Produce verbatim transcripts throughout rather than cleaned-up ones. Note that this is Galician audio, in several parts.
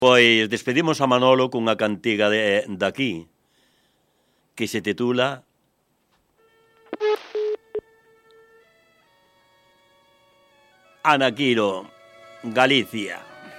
Pois despedimos a Manolo cunha cantiga de, de aquí que se titula Anaquiro, Galicia.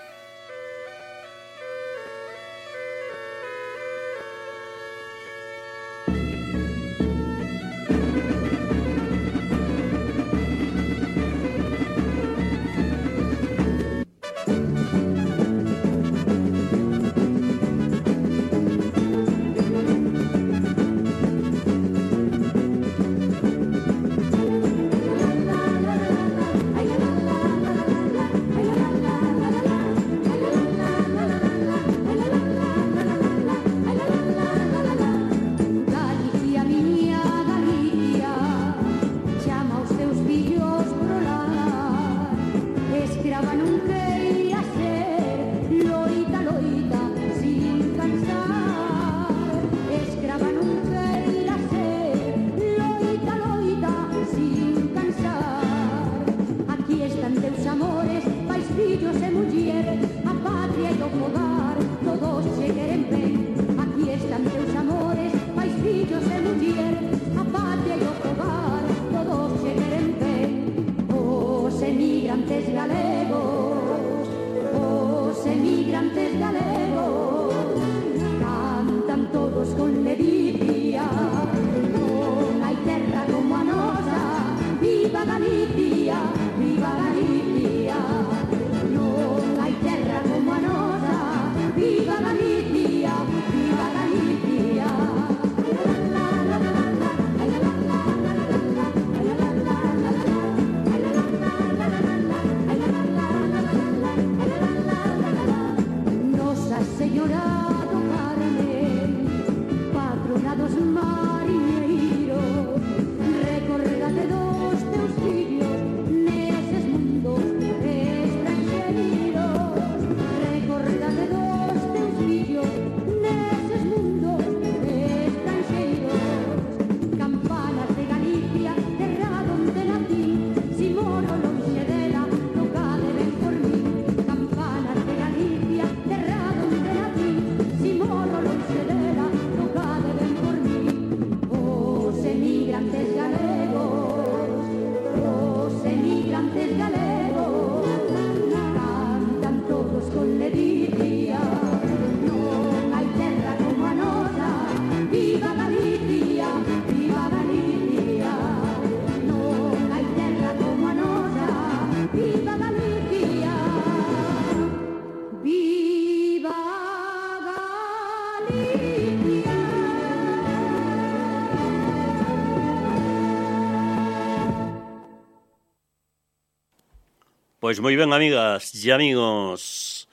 Pois moi ben, amigas e amigos,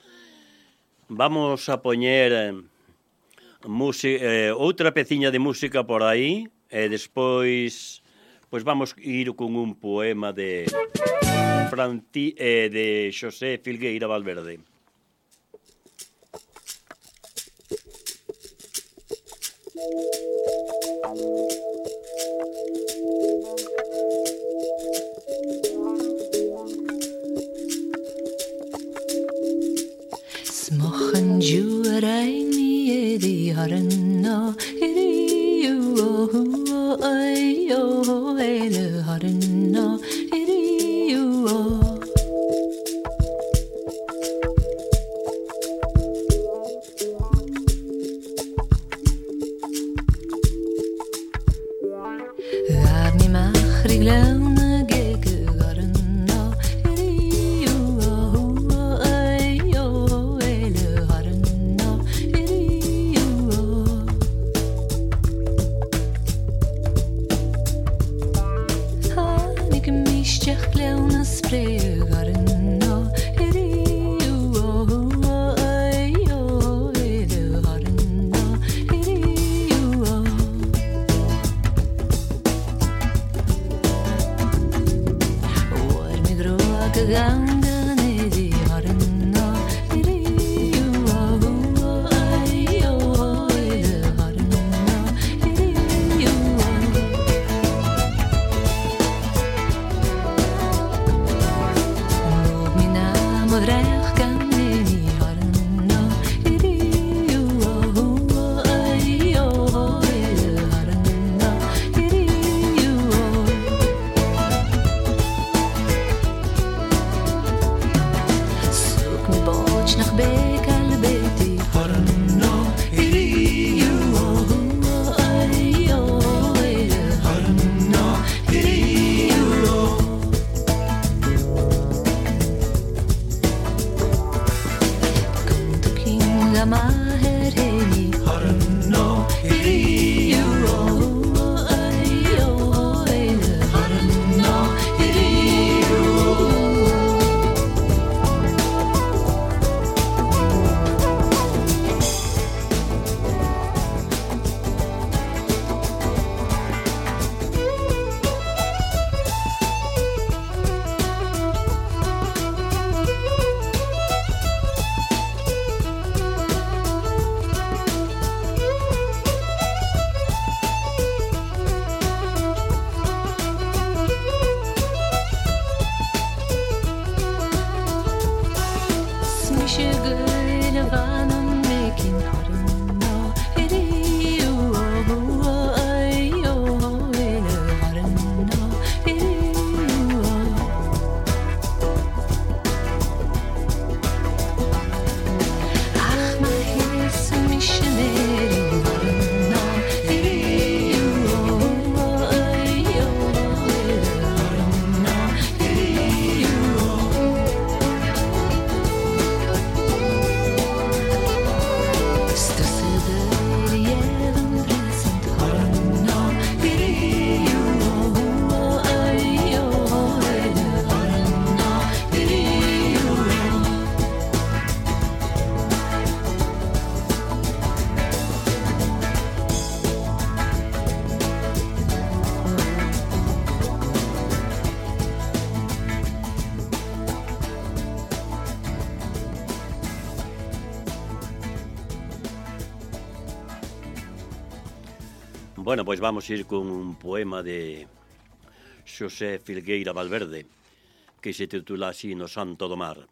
vamos a poñer eh, eh, outra peciña de música por aí e despois pois vamos ir con un poema de Franti, eh, de Xosé Filgueira Valverde. Smochen jureini di harna iri yo ay yo ele harna iri yo Laat me machrig leuna geke harna iri yo ay yo ele harna iri yo Ah mahereni harno iriu ayo ele harno iriu. Bueno, pois vamos ir con un poema de Xosé Filgueira Valverde que se titula así No Santo do Mar.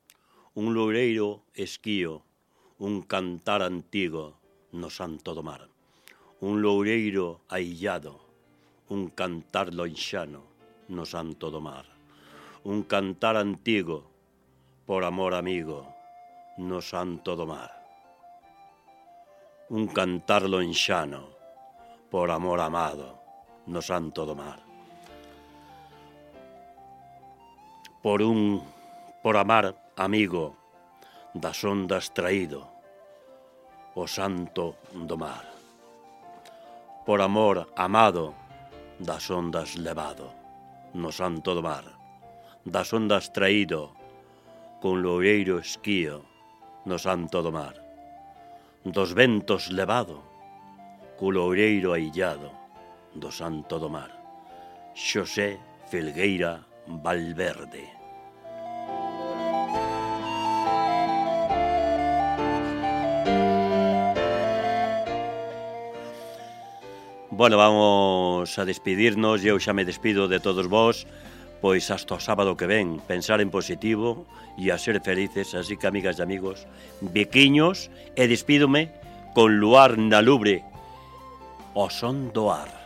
Un loureiro esquío, un cantar antigo no Santo do Mar. Un loureiro aillado, un cantar lonxano no Santo do Mar. Un cantar antigo, por amor amigo, no Santo do Mar. Un cantar lonxano, por amor amado, no Santo do Mar. Por un, por amar amigo, das ondas traído, o Santo do Mar. Por amor amado, das ondas levado, no Santo do Mar. Das ondas traído, con loureiro esquío, no Santo do Mar. Dos ventos levado, co loureiro aillado do Santo do Mar. Xosé Filgueira Valverde. Bueno, vamos a despedirnos. Eu xa me despido de todos vós, pois hasta o sábado que ven. Pensar en positivo e a ser felices. Así que, amigas e amigos, biquiños, e despídome con Luar na Lubre, o son do ar.